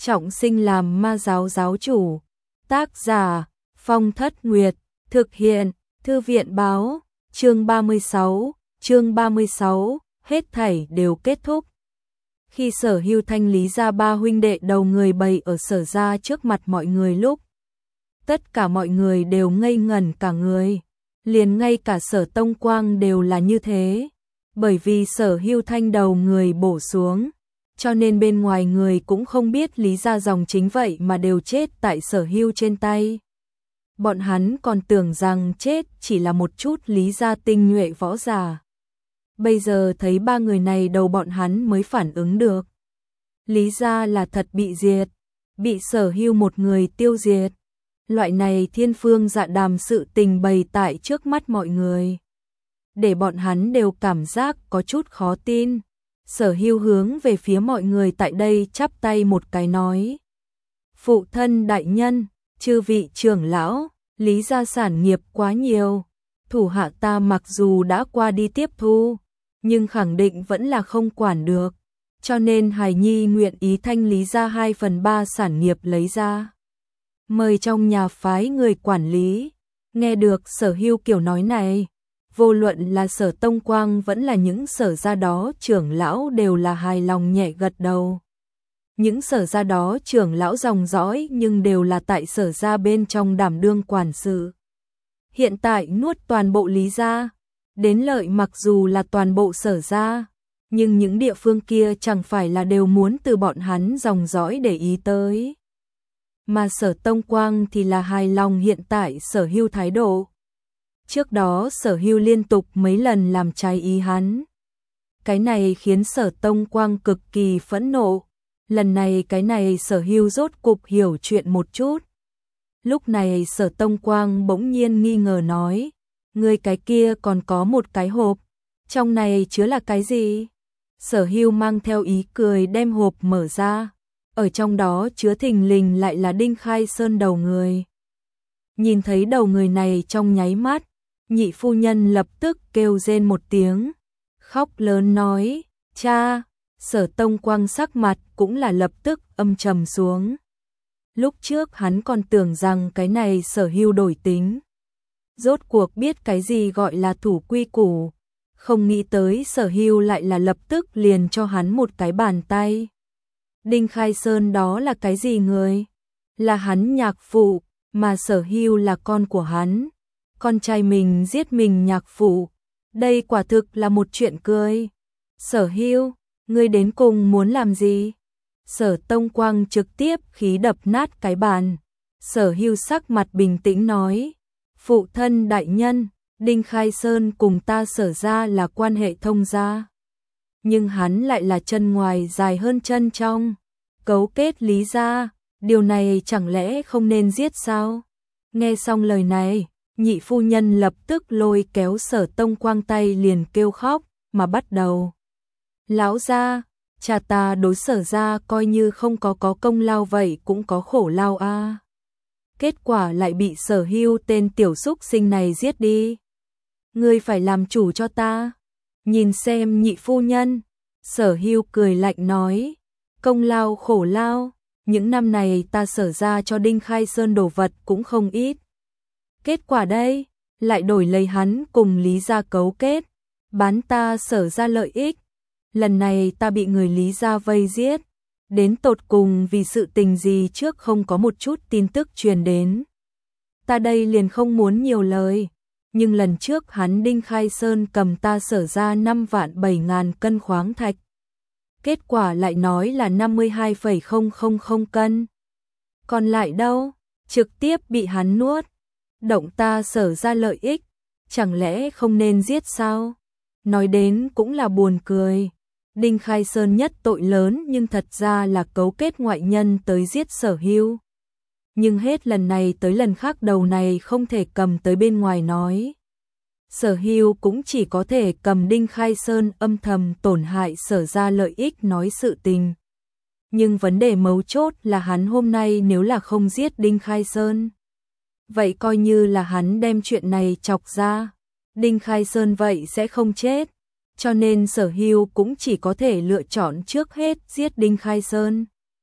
trọng sinh làm ma giáo giáo chủ. Tác giả Phong Thất Nguyệt, thực hiện Thư viện báo. Chương 36, hết thảy đều kết thúc. Khi Sở Hưu thanh lý ra ba huynh đệ đầu người bày ở Sở gia trước mặt mọi người lúc, tất cả mọi người đều ngây ngẩn cả người, liền ngay cả Sở Tông Quang đều là như thế, bởi vì Sở Hưu thanh đầu người bổ xuống, cho nên bên ngoài người cũng không biết lý ra dòng chính vậy mà đều chết tại Sở Hưu trên tay. Bọn hắn còn tưởng rằng chết chỉ là một chút lý gia tinh nhuệ võ giả. Bây giờ thấy ba người này đầu bọn hắn mới phản ứng được. Lý gia là thật bị diệt, bị Sở Hưu một người tiêu diệt. Loại này thiên phương dạ đàm sự tình bày tại trước mắt mọi người, để bọn hắn đều cảm giác có chút khó tin. Sở Hưu hướng về phía mọi người tại đây chắp tay một cái nói: Phụ thân đại nhân, chư vị trưởng lão, lý gia sản nghiệp quá nhiều, thủ hạ ta mặc dù đã qua đi tiếp thu, nhưng khẳng định vẫn là không quản được, cho nên hài nhi nguyện ý thanh lý ra 2/3 sản nghiệp lấy ra, mời trong nhà phái người quản lý. Nghe được Sở Hưu kiểu nói này, vô luận là Sở Tông Quang vẫn là những Sở gia đó trưởng lão đều là hài lòng nhẹ gật đầu. Những Sở gia đó trưởng lão dòng dõi nhưng đều là tại Sở gia bên trong đảm đương quản sự. Hiện tại nuốt toàn bộ lý gia, đến lợi mặc dù là toàn bộ Sở gia, nhưng những địa phương kia chẳng phải là đều muốn từ bọn hắn dòng dõi để ý tới. Mà Sở Tông Quang thì là hài lòng hiện tại Sở Hưu thái độ. Trước đó Sở Hưu liên tục mấy lần làm trái ý hắn. Cái này khiến Sở Tông Quang cực kỳ phẫn nộ. Lần này cái này Sở Hưu rốt cục hiểu chuyện một chút. Lúc này Sở Tông Quang bỗng nhiên nghi ngờ nói: Người cái kia còn có một cái hộp, trong này chứa là cái gì? Sở Hưu mang theo ý cười đem hộp mở ra. Ở trong đó chứa thình lình lại là Đinh Khai Sơn đầu người. Nhìn thấy đầu người này trong nháy mắt, nhị phu nhân lập tức kêu rên một tiếng, khóc lớn nói: Cha! Sở Tông Quang sắc mặt cũng là lập tức âm trầm xuống. Lúc trước hắn còn tưởng rằng cái này Sở Hưu đổi tính, rốt cuộc biết cái gì gọi là thủ quy củ, không nghĩ tới Sở Hưu lại là lập tức liền cho hắn một cái bàn tay. Đinh Khai Sơn đó là cái gì người? Là hắn nhạc phụ, mà Sở Hưu là con của hắn. Con trai mình giết mình nhạc phụ, đây quả thực là một chuyện cười. Sở Hưu, ngươi đến cùng muốn làm gì? Sở Tông Quang trực tiếp khí đập nát cái bàn. Sở Hưu sắc mặt bình tĩnh nói: Phụ thân đại nhân, Đinh Khai Sơn cùng ta Sở gia là quan hệ thông gia, nhưng hắn lại là chân ngoài dài hơn chân trong, cấu kết lý gia, điều này chẳng lẽ không nên giết sao? Nghe xong lời này, nhị phu nhân lập tức lôi kéo Sở Tông Quang tay liền kêu khóc, mà bắt đầu: Lão gia, cha ta đối Sở gia coi như không có công lao vậy cũng có khổ lao a. Kết quả lại bị Sở Hưu tên tiểu súc sinh này giết đi. Ngươi phải làm chủ cho ta. Nhìn xem nhị phu nhân, Sở Hưu cười lạnh nói: Công lao khổ lao, những năm này ta Sở gia cho Đinh Khai Sơn đồ vật cũng không ít. Kết quả đây, lại đổi lấy hắn cùng Lý gia cấu kết, bán ta Sở gia lợi ích. Lần này ta bị người Lý gia vây giết, đến tột cùng vì sự tình gì trước không có một chút tin tức truyền đến. Ta đây liền không muốn nhiều lời, nhưng lần trước hắn Đinh Khai Sơn cầm ta Sở ra 5.700.000 cân khoáng thạch. Kết quả lại nói là 52,000 cân. Còn lại đâu, trực tiếp bị hắn nuốt. Động ta Sở ra lợi ích, chẳng lẽ không nên giết sao? Nói đến cũng là buồn cười. Đinh Khai Sơn nhất tội lớn nhưng thật ra là cấu kết ngoại nhân tới giết Sở Hưu. Nhưng hết lần này tới lần khác đầu này không thể cầm tới bên ngoài nói. Sở Hưu cũng chỉ có thể cầm Đinh Khai Sơn âm thầm tổn hại Sở ra lợi ích nói sự tình. Nhưng vấn đề mấu chốt là hắn hôm nay nếu là không giết Đinh Khai Sơn, vậy coi như là hắn đem chuyện này chọc ra, Đinh Khai Sơn vậy sẽ không chết. Cho nên Sở Hưu cũng chỉ có thể lựa chọn trước hết giết Đinh Khai Sơn.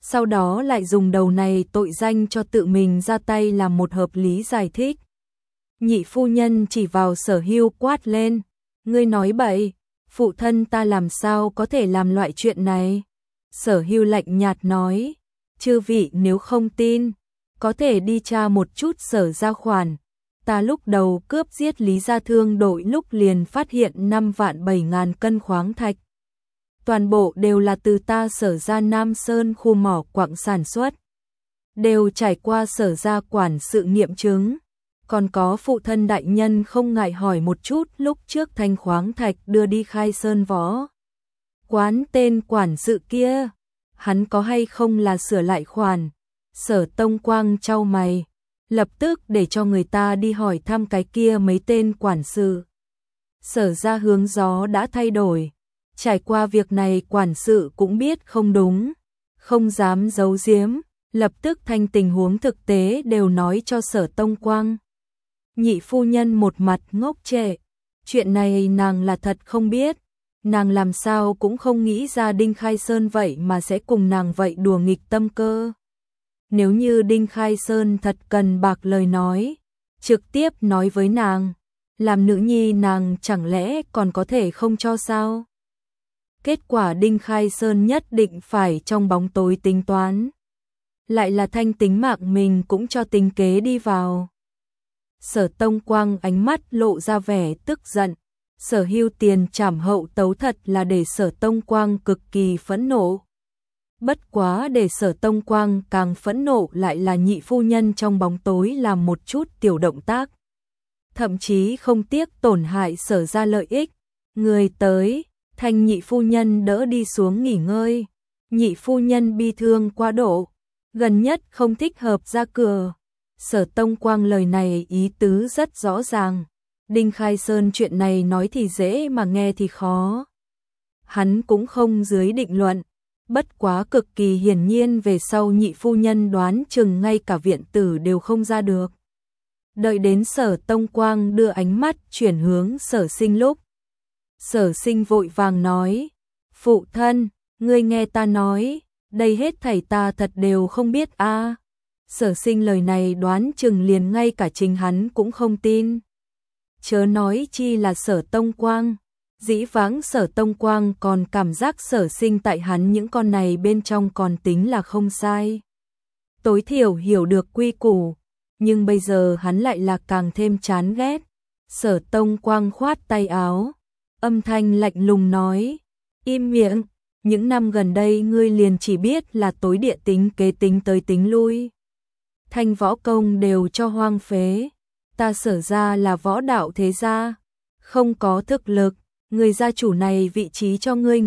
sau đó lại dùng đầu này tội danh cho tự mình ra tay làm một hợp lý giải thích. Nhị phu nhân chỉ vào Sở Hưu quát lên, ngươi nói bậy, phụ thân ta làm sao có thể làm loại chuyện này. Sở Hưu lạnh nhạt nói, chư vị nếu không tin, có thể đi tra một chút Sở gia khoản. Ta lúc đầu cướp giết Lý Gia Thương đội lúc liền phát hiện 5.700.000 cân khoáng thạch. Toàn bộ đều là từ ta Sở gia Nam Sơn khu mỏ quặng sản xuất. Đều trải qua Sở gia quản sự nghiệm chứng. Còn có phụ thân đại nhân không ngại hỏi một chút lúc trước thanh khoáng thạch đưa đi Khai Sơn Võ Quán tên quản sự kia, hắn có hay không là sửa lại khoản. Sở Tông Quang chau mày, lập tức để cho người ta đi hỏi thăm cái kia mấy tên quản sự. Sở ra hướng gió đã thay đổi, trải qua việc này quản sự cũng biết không đúng, không dám giấu giếm, lập tức thanh tình huống thực tế đều nói cho Sở Tông Quang. Nhị phu nhân một mặt ngốc trệ, chuyện này nàng là thật không biết, nàng làm sao cũng không nghĩ ra Đinh Khai Sơn vậy mà sẽ cùng nàng vậy đùa nghịch tâm cơ. Nếu như Đinh Khai Sơn thật cần bạc lời nói, trực tiếp nói với nàng, làm nữ nhi nàng chẳng lẽ còn có thể không cho sao? Kết quả Đinh Khai Sơn nhất định phải trong bóng tối tính toán. Lại là thanh tính mạng mình cũng cho tính kế đi vào. Sở Tông Quang ánh mắt lộ ra vẻ tức giận. Sở Hưu tiền trảm hậu tấu thật là để Sở Tông Quang cực kỳ phẫn nộ. Bất quá để Sở Tông Quang càng phẫn nộ lại là nhị phu nhân trong bóng tối làm một chút tiểu động tác. Thậm chí không tiếc tổn hại Sở ra lợi ích. Người tới, thanh nhị phu nhân đỡ đi xuống nghỉ ngơi. Nhị phu nhân bi thương quá độ, gần nhất không thích hợp ra cửa. Sở Tông Quang lời này ý tứ rất rõ ràng. Đinh Khai Sơn chuyện này nói thì dễ mà nghe thì khó. Hắn cũng không dưới định luận. Bất quá cực kỳ hiển nhiên về sau nhị phu nhân đoán chừng ngay cả viện tử đều không ra được. Đợi đến Sở Tông Quang đưa ánh mắt chuyển hướng Sở Sinh lúc. Sở Sinh vội vàng nói, phụ thân, ngươi nghe ta nói, đây hết thảy ta thật đều không biết a. Sở Sinh lời này đoán chừng liền ngay cả chính hắn cũng không tin. Chớ nói chi là Sở Tông Quang. Dĩ vãng Sở Tông Quang còn cảm giác Sở Sinh tại hắn những con này bên trong còn tính là không sai. Tối thiểu hiểu được quy củ, nhưng bây giờ hắn lại là càng thêm chán ghét. Sở Tông Quang khoát tay áo, âm thanh lạnh lùng nói, im miệng, những năm gần đây ngươi liền chỉ biết là tối địa tính kế tính tới tính lui. Thanh võ công đều cho hoang phế, ta Sở ra là võ đạo thế gia, không có thực lực. Người gia chủ này vị trí cho ngươi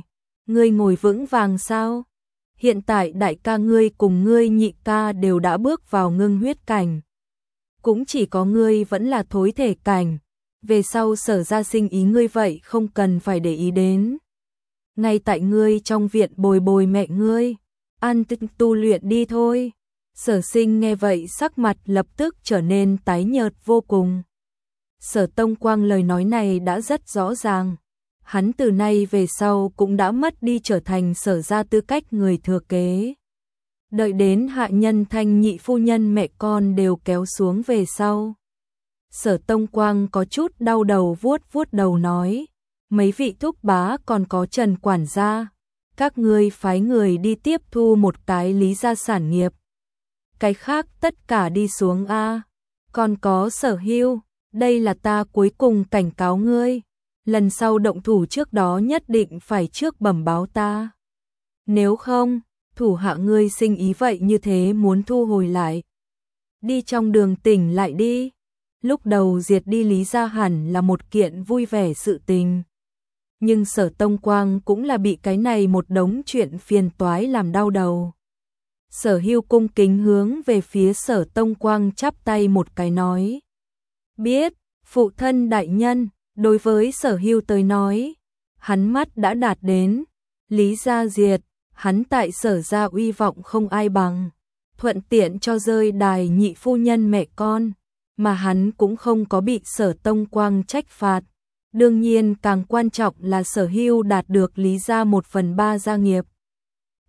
ngồi vững vàng sao? Hiện tại đại ca ngươi cùng ngươi nhị ca đều đã bước vào ngưng huyết cảnh. Cũng chỉ có ngươi vẫn là thối thể cảnh. Về sau Sở gia sinh ý ngươi vậy không cần phải để ý đến. Ngay tại ngươi trong viện bồi bồi mẹ ngươi, ăn tu luyện đi thôi. Sở Sinh nghe vậy sắc mặt lập tức trở nên tái nhợt vô cùng. Sở Tông Quang lời nói này đã rất rõ ràng. Hắn từ nay về sau cũng đã mất đi trở thành Sở ra tư cách người thừa kế. Đợi đến hạ nhân thanh nhị phu nhân mẹ con đều kéo xuống về sau. Sở Tông Quang có chút đau đầu vuốt đầu nói. Mấy vị thúc bá còn có Trần quản gia. Các ngươi phái người đi tiếp thu một cái Lý gia sản nghiệp. Cái khác tất cả đi xuống a. Còn có Sở Hưu. Đây là ta cuối cùng cảnh cáo ngươi, lần sau động thủ trước đó nhất định phải trước bẩm báo ta. Nếu không, thủ hạ ngươi sinh ý vậy như thế muốn thu hồi lại. Đi trong đường tỉnh lại đi. Lúc đầu diệt đi Lý gia hẳn là một kiện vui vẻ sự tình. Nhưng Sở Tông Quang cũng là bị cái này một đống chuyện phiền toái làm đau đầu. Sở Hưu cung kính hướng về phía Sở Tông Quang chắp tay một cái nói. Biết, phụ thân đại nhân, đối với Sở Hưu tới nói, hắn mắt đã đạt đến, Lý gia diệt, hắn tại Sở gia uy vọng không ai bằng, thuận tiện cho rơi đài nhị phu nhân mẹ con, mà hắn cũng không có bị Sở Tông Quang trách phạt. Đương nhiên càng quan trọng là Sở Hưu đạt được Lý gia 1/3 gia nghiệp.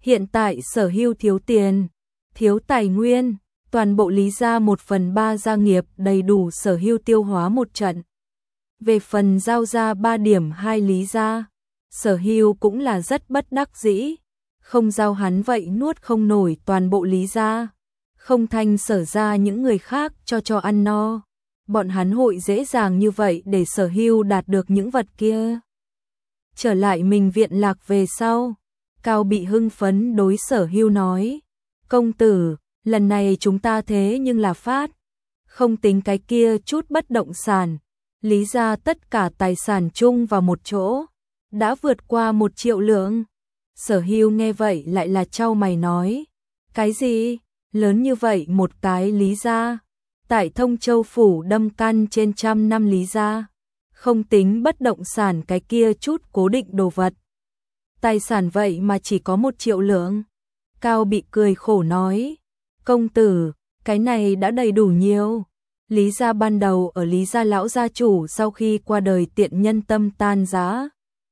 Hiện tại Sở Hưu thiếu tiền, thiếu tài nguyên, toàn bộ Lý gia 1/3 gia nghiệp đầy đủ Sở Hưu tiêu hóa một trận. Về phần giao ra 3 điểm 2 Lý gia, Sở Hưu cũng là rất bất đắc dĩ, không giao hắn vậy nuốt không nổi toàn bộ Lý gia, không thành Sở gia những người khác cho ăn no, bọn hắn hội dễ dàng như vậy để Sở Hưu đạt được những vật kia. Trở lại mình viện lạc về sau, Cao Bị hưng phấn đối Sở Hưu nói, công tử, lần này chúng ta thế nhưng là phát, không tính cái kia chút bất động sản, Lý gia tất cả tài sản chung vào một chỗ, đã vượt qua 1 triệu lượng. Sở Hưu nghe vậy lại là chau mày nói, cái gì, lớn như vậy một cái Lý gia, tại Thông Châu Phủ đâm căn trên 100 năm Lý gia, không tính bất động sản cái kia chút cố định đồ vật. Tài sản vậy mà chỉ có 1 triệu lượng. Cao Bị cười khổ nói, công tử, cái này đã đầy đủ nhiều. Lý gia ban đầu ở Lý gia lão gia chủ sau khi qua đời tiện nhân tâm tan rã,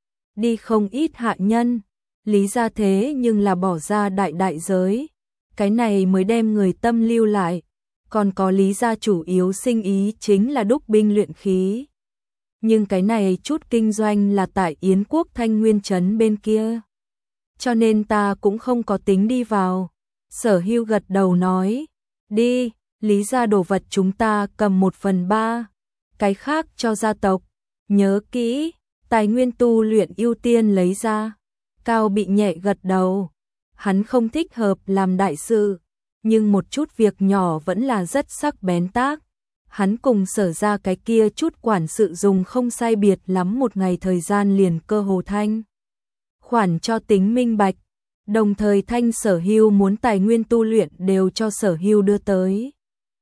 đi không ít hạ nhân, Lý gia thế nhưng là bỏ ra đại giới, cái này mới đem người tâm lưu lại, còn có Lý gia chủ yếu sinh ý chính là đúc binh luyện khí. Nhưng cái này chút kinh doanh là tại Yến quốc Thanh Nguyên trấn bên kia, cho nên ta cũng không có tính đi vào. Sở Hưu gật đầu nói, đi, Lý gia đồ vật chúng ta cầm 1/3, cái khác cho gia tộc, nhớ kỹ, tài nguyên tu luyện ưu tiên lấy ra. Cao Bị nhẹ gật đầu, hắn không thích hợp làm đại sự, nhưng một chút việc nhỏ vẫn là rất sắc bén tác. Hắn cùng Sở ra cái kia chút quản sự dùng không sai biệt lắm một ngày thời gian liền cơ hồ thanh khoản cho tính minh bạch, đồng thời thanh Sở Hưu muốn tài nguyên tu luyện đều cho Sở Hưu đưa tới.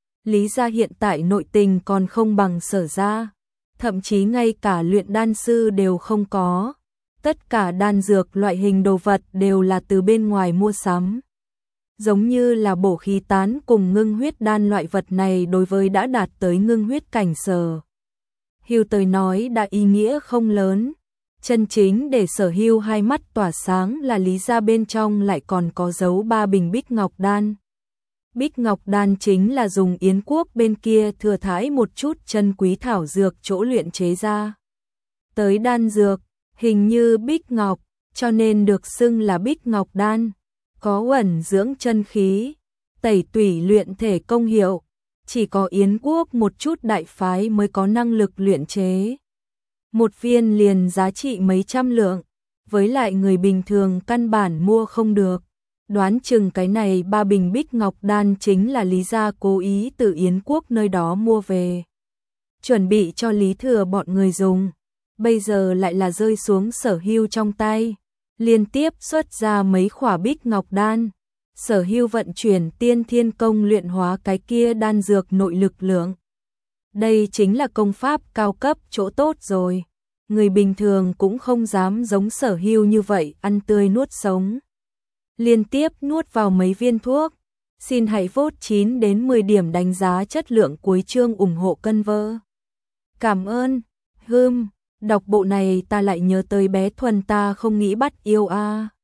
Lý gia hiện tại nội tình còn không bằng Sở gia, thậm chí ngay cả luyện đan sư đều không có, tất cả đan dược loại hình đồ vật đều là từ bên ngoài mua sắm. Giống như là bổ khí tán cùng ngưng huyết đan loại vật này đối với đã đạt tới ngưng huyết cảnh Sở Hưu tới nói đã ý nghĩa không lớn. Chân chính để Sở Hưu hai mắt tỏa sáng là Lý gia bên trong lại còn có giấu 3 bình Bích Ngọc đan. Bích Ngọc đan chính là dùng Yến quốc bên kia thừa thãi một chút chân quý thảo dược chỗ luyện chế ra. Tới đan dược, hình như Bích Ngọc, cho nên được xưng là Bích Ngọc đan, có ẩn dưỡng chân khí, tẩy tủy luyện thể công hiệu, chỉ có Yến quốc một chút đại phái mới có năng lực luyện chế. Một viên liền giá trị mấy trăm lượng, với lại người bình thường căn bản mua không được. Đoán chừng cái này 3 bình Bích Ngọc đan chính là Lý gia cố ý từ Yến quốc nơi đó mua về, chuẩn bị cho Lý Thừa bọn người dùng, bây giờ lại là rơi xuống Sở Hưu trong tay, liên tiếp xuất ra mấy khỏa Bích Ngọc đan. Sở Hưu vận chuyển Tiên Thiên công luyện hóa cái kia đan dược nội lực lượng. Đây chính là công pháp cao cấp chỗ tốt rồi, người bình thường cũng không dám giống Sở Hưu như vậy ăn tươi nuốt sống. Liên tiếp nuốt vào mấy viên thuốc. Xin hãy vote 9 đến 10 điểm đánh giá chất lượng cuối chương ủng hộ cân vơ. Cảm ơn. Đọc bộ này ta lại nhớ tới bé Thuần ta không nghĩ bắt yêu a.